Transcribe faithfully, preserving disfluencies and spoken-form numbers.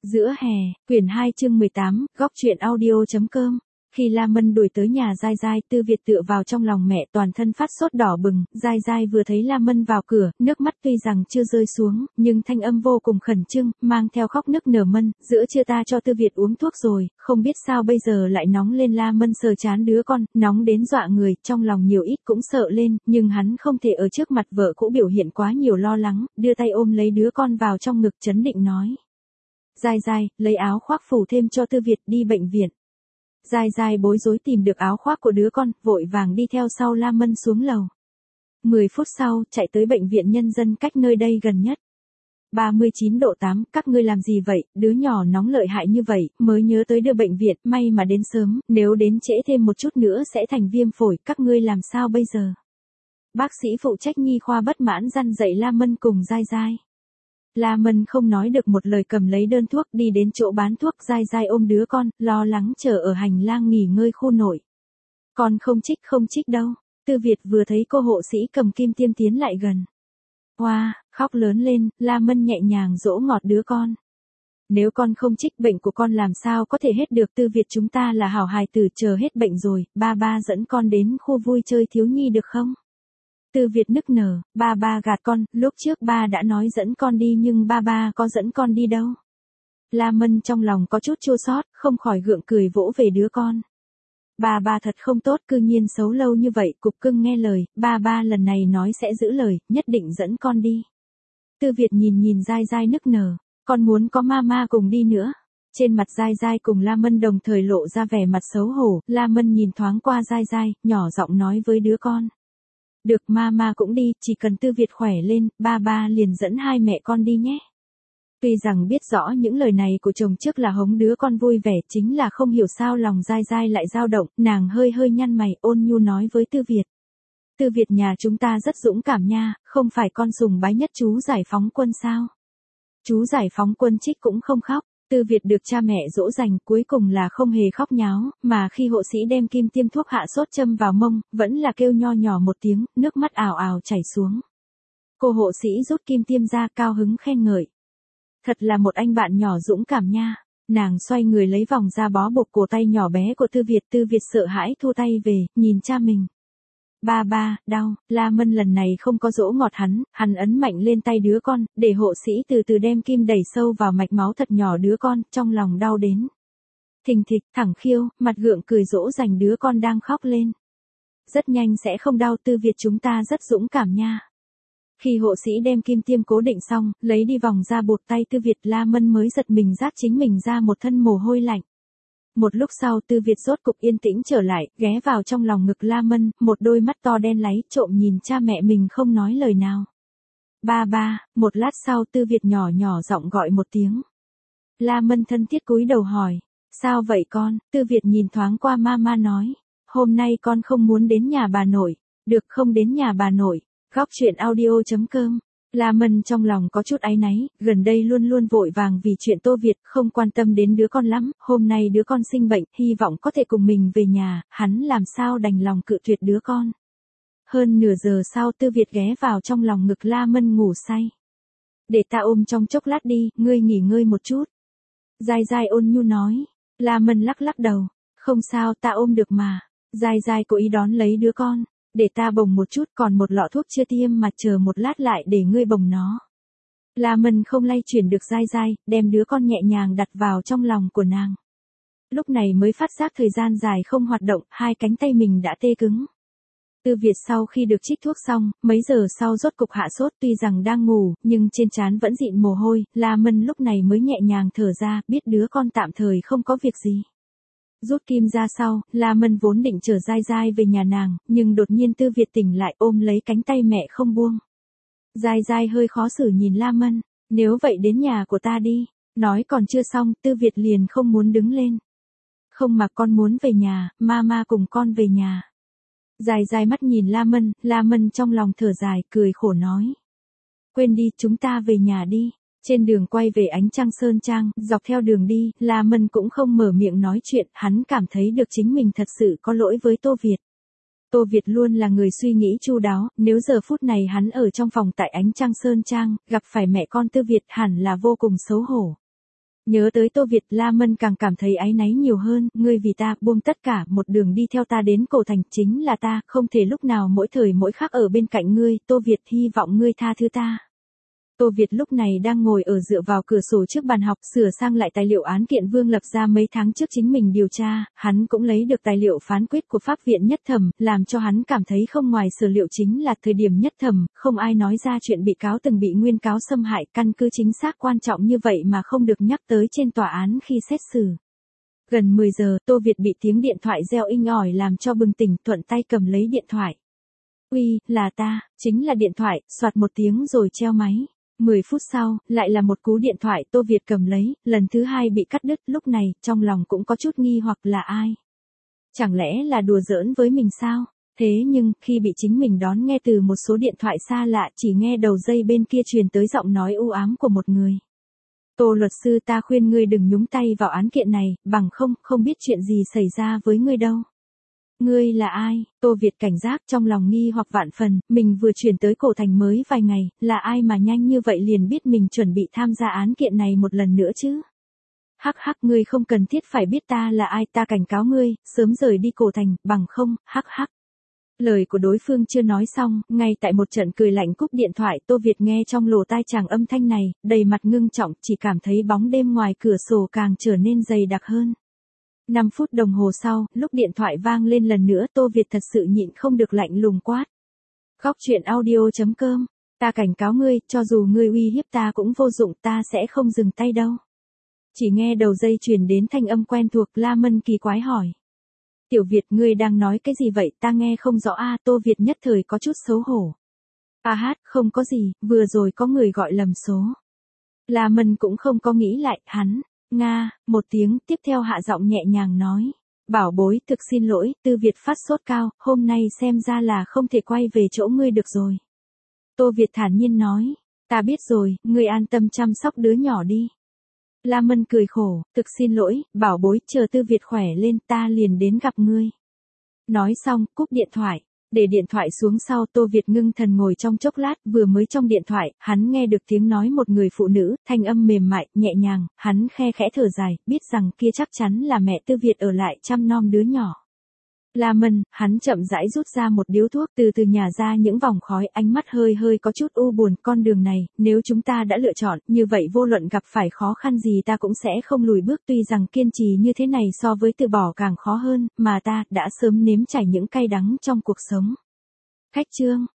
Giữa hè, quyển hai chương mười tám, góc truyện audio.com. Khi La Mân đuổi tới nhà Giai Giai, Tư Việt tựa vào trong lòng mẹ toàn thân phát sốt đỏ bừng, Giai Giai vừa thấy La Mân vào cửa, nước mắt tuy rằng chưa rơi xuống, nhưng thanh âm vô cùng khẩn trương, mang theo khóc nức nở. Mân, giữa trưa ta cho Tư Việt uống thuốc rồi, không biết sao bây giờ lại nóng lên. La Mân sờ chán đứa con, nóng đến dọa người, trong lòng nhiều ít cũng sợ lên, nhưng hắn không thể ở trước mặt vợ cũ biểu hiện quá nhiều lo lắng, đưa tay ôm lấy đứa con vào trong ngực trấn định nói. Giai Giai, lấy áo khoác phủ thêm cho Tư Việt đi bệnh viện. Giai Giai bối rối tìm được áo khoác của đứa con, vội vàng đi theo sau La Mân xuống lầu. mười phút sau, chạy tới bệnh viện nhân dân cách nơi đây gần nhất. ba mươi chín độ tám, các ngươi làm gì vậy, đứa nhỏ nóng lợi hại như vậy, mới nhớ tới đưa bệnh viện, may mà đến sớm, nếu đến trễ thêm một chút nữa sẽ thành viêm phổi, các ngươi làm sao bây giờ? Bác sĩ phụ trách nhi khoa bất mãn răn dạy La Mân cùng Giai Giai. La Mân không nói được một lời cầm lấy đơn thuốc đi đến chỗ bán thuốc. Giai Giai ôm đứa con, lo lắng chờ ở hành lang nghỉ ngơi khu nội. Con không trích không trích đâu. Tư Việt vừa thấy cô hộ sĩ cầm kim tiêm tiến lại gần. Hoa, wow, khóc lớn lên, La Mân nhẹ nhàng dỗ ngọt đứa con. Nếu con không trích bệnh của con làm sao có thể hết được. Tư Việt chúng ta là hảo hài tử, chờ hết bệnh rồi, ba ba dẫn con đến khu vui chơi thiếu nhi được không? Tư Việt nức nở, ba ba gạt con, lúc trước ba đã nói dẫn con đi nhưng ba ba có dẫn con đi đâu. La Mân trong lòng có chút chua xót, không khỏi gượng cười vỗ về đứa con. Ba ba thật không tốt, cư nhiên xấu lâu như vậy, cục cưng nghe lời, ba ba lần này nói sẽ giữ lời, nhất định dẫn con đi. Tư Việt nhìn nhìn Giai Giai nức nở, con muốn có mama cùng đi nữa. Trên mặt Giai Giai cùng La Mân đồng thời lộ ra vẻ mặt xấu hổ, La Mân nhìn thoáng qua Giai Giai, nhỏ giọng nói với đứa con. Được, mama cũng đi, chỉ cần Tư Việt khỏe lên, ba ba liền dẫn hai mẹ con đi nhé. Tuy rằng biết rõ những lời này của chồng trước là hống đứa con vui vẻ, chính là không hiểu sao lòng Giai Giai lại dao động, nàng hơi hơi nhăn mày, ôn nhu nói với Tư Việt. Tư Việt nhà chúng ta rất dũng cảm nha, không phải con sùng bái nhất chú giải phóng quân sao? Chú giải phóng quân trích cũng không khóc. Tư Việt được cha mẹ dỗ dành, cuối cùng là không hề khóc nháo, mà khi hộ sĩ đem kim tiêm thuốc hạ sốt châm vào mông, vẫn là kêu nho nhỏ một tiếng, nước mắt ào ào chảy xuống. Cô hộ sĩ rút kim tiêm ra, cao hứng khen ngợi. Thật là một anh bạn nhỏ dũng cảm nha. Nàng xoay người lấy vòng ra bó buộc cổ tay nhỏ bé của Tư Việt. Tư Việt sợ hãi thu tay về, nhìn cha mình. Ba ba, đau. La Mân lần này không có dỗ ngọt hắn, hắn ấn mạnh lên tay đứa con, để hộ sĩ từ từ đem kim đẩy sâu vào mạch máu thật nhỏ đứa con, trong lòng đau đến. Thình thịch, thẳng khiêu, mặt gượng cười dỗ dành đứa con đang khóc lên. Rất nhanh sẽ không đau, Tư Việt chúng ta rất dũng cảm nha. Khi hộ sĩ đem kim tiêm cố định xong, lấy đi vòng ra buộc tay Tư Việt, La Mân mới giật mình giác chính mình ra một thân mồ hôi lạnh. Một lúc sau Tư Việt rốt cục yên tĩnh trở lại, ghé vào trong lòng ngực La Mân, một đôi mắt to đen láy trộm nhìn cha mẹ mình không nói lời nào. Ba ba, một lát sau Tư Việt nhỏ nhỏ giọng gọi một tiếng. La Mân thân thiết cúi đầu hỏi, sao vậy con? Tư Việt nhìn thoáng qua mama nói, hôm nay con không muốn đến nhà bà nội, được không đến nhà bà nội, góc truyện audio.com. La Mân trong lòng có chút áy náy, gần đây luôn luôn vội vàng vì chuyện Tô Việt, không quan tâm đến đứa con lắm, hôm nay đứa con sinh bệnh, hy vọng có thể cùng mình về nhà, hắn làm sao đành lòng cự tuyệt đứa con. Hơn nửa giờ sau Tư Việt ghé vào trong lòng ngực La Mân ngủ say. Để ta ôm trong chốc lát đi, ngươi nghỉ ngơi một chút. Giai Giai ôn nhu nói. La Mân lắc lắc đầu, không sao, ta ôm được mà. Giai Giai cố ý đón lấy đứa con. Để ta bồng một chút, còn một lọ thuốc chưa tiêm mà, chờ một lát lại để ngươi bồng nó. La Mân không lay chuyển được Giai Giai, đem đứa con nhẹ nhàng đặt vào trong lòng của nàng. Lúc này mới phát giác thời gian dài không hoạt động, hai cánh tay mình đã tê cứng. Tư Việt sau khi được trích thuốc xong, mấy giờ sau rốt cục hạ sốt, tuy rằng đang ngủ, nhưng trên trán vẫn dịn mồ hôi, La Mân lúc này mới nhẹ nhàng thở ra, biết đứa con tạm thời không có việc gì. Rút kim ra sau, La Mân vốn định chở Giai Giai về nhà nàng, nhưng đột nhiên Tư Việt tỉnh lại ôm lấy cánh tay mẹ không buông. Giai Giai hơi khó xử nhìn La Mân, nếu vậy đến nhà của ta đi. Nói còn chưa xong, Tư Việt liền không muốn đứng lên. Không mà con muốn về nhà, mama cùng con về nhà. Giai Giai mắt nhìn La Mân, La Mân trong lòng thở dài, cười khổ nói. Quên đi, chúng ta về nhà đi. Trên đường quay về Ánh Trăng Sơn Trang, dọc theo đường đi, La Mân cũng không mở miệng nói chuyện, hắn cảm thấy được chính mình thật sự có lỗi với Tô Việt. Tô Việt luôn là người suy nghĩ chu đáo, nếu giờ phút này hắn ở trong phòng tại Ánh Trăng Sơn Trang, gặp phải mẹ con Tư Việt hẳn là vô cùng xấu hổ. Nhớ tới Tô Việt, La Mân càng cảm thấy áy náy nhiều hơn, ngươi vì ta, buông tất cả, một đường đi theo ta đến cổ thành, chính là ta, không thể lúc nào mỗi thời mỗi khắc ở bên cạnh ngươi, Tô Việt, hy vọng ngươi tha thứ ta. Tô Việt lúc này đang ngồi ở dựa vào cửa sổ trước bàn học, sửa sang lại tài liệu án kiện Vương Lập ra mấy tháng trước chính mình điều tra, hắn cũng lấy được tài liệu phán quyết của Pháp viện Nhất Thẩm, làm cho hắn cảm thấy không ngoài sở liệu chính là thời điểm Nhất Thẩm, không ai nói ra chuyện bị cáo từng bị nguyên cáo xâm hại, căn cứ chính xác quan trọng như vậy mà không được nhắc tới trên tòa án khi xét xử. Gần mười giờ, Tô Việt bị tiếng điện thoại reo inh ỏi làm cho bừng tỉnh, thuận tay cầm lấy điện thoại. Uy, là ta, chính là điện thoại, soạt một tiếng rồi treo máy. Mười phút sau, lại là một cú điện thoại Tô Việt cầm lấy, lần thứ hai bị cắt đứt, lúc này, trong lòng cũng có chút nghi hoặc là ai. Chẳng lẽ là đùa giỡn với mình sao? Thế nhưng, khi bị chính mình đón nghe từ một số điện thoại xa lạ, chỉ nghe đầu dây bên kia truyền tới giọng nói u ám của một người. Tô luật sư, ta khuyên ngươi đừng nhúng tay vào án kiện này, bằng không, không biết chuyện gì xảy ra với ngươi đâu. Ngươi là ai? Tô Việt cảnh giác, trong lòng nghi hoặc vạn phần, mình vừa chuyển tới cổ thành mới vài ngày, là ai mà nhanh như vậy liền biết mình chuẩn bị tham gia án kiện này một lần nữa chứ? Hắc hắc, ngươi không cần thiết phải biết ta là ai, ta cảnh cáo ngươi, sớm rời đi cổ thành, bằng không, hắc hắc. Lời của đối phương chưa nói xong, ngay tại một trận cười lạnh cúp điện thoại, Tô Việt nghe trong lỗ tai chàng âm thanh này, đầy mặt ngưng trọng, chỉ cảm thấy bóng đêm ngoài cửa sổ càng trở nên dày đặc hơn. Năm phút đồng hồ sau, lúc điện thoại vang lên lần nữa, Tô Việt thật sự nhịn không được lạnh lùng quát. Góc truyện audio chấm com, ta cảnh cáo ngươi, cho dù ngươi uy hiếp ta cũng vô dụng, ta sẽ không dừng tay đâu. Chỉ nghe đầu dây truyền đến thanh âm quen thuộc, La Mân kỳ quái hỏi. Tiểu Việt, ngươi đang nói cái gì vậy, ta nghe không rõ a. Tô Việt nhất thời có chút xấu hổ. A hát, không có gì, vừa rồi có người gọi lầm số. La Mân cũng không có nghĩ lại, hắn. Nga, một tiếng, tiếp theo hạ giọng nhẹ nhàng nói. Bảo bối, thực xin lỗi, Tư Việt phát sốt cao, hôm nay xem ra là không thể quay về chỗ ngươi được rồi. Tô Việt thản nhiên nói. Ta biết rồi, ngươi an tâm chăm sóc đứa nhỏ đi. La Mân cười khổ, thực xin lỗi, bảo bối, chờ Tư Việt khỏe lên ta liền đến gặp ngươi. Nói xong, cúp điện thoại. Để điện thoại xuống sau, Tô Việt ngưng thần ngồi trong chốc lát, vừa mới trong điện thoại, hắn nghe được tiếng nói một người phụ nữ, thanh âm mềm mại, nhẹ nhàng, hắn khe khẽ thở dài, biết rằng kia chắc chắn là mẹ Tư Việt ở lại chăm nom đứa nhỏ. La Mân, hắn chậm rãi rút ra một điếu thuốc, từ từ nhả ra những vòng khói, ánh mắt hơi hơi có chút u buồn, con đường này, nếu chúng ta đã lựa chọn, như vậy vô luận gặp phải khó khăn gì ta cũng sẽ không lùi bước, tuy rằng kiên trì như thế này so với từ bỏ càng khó hơn, mà ta đã sớm nếm trải những cay đắng trong cuộc sống. Khách chương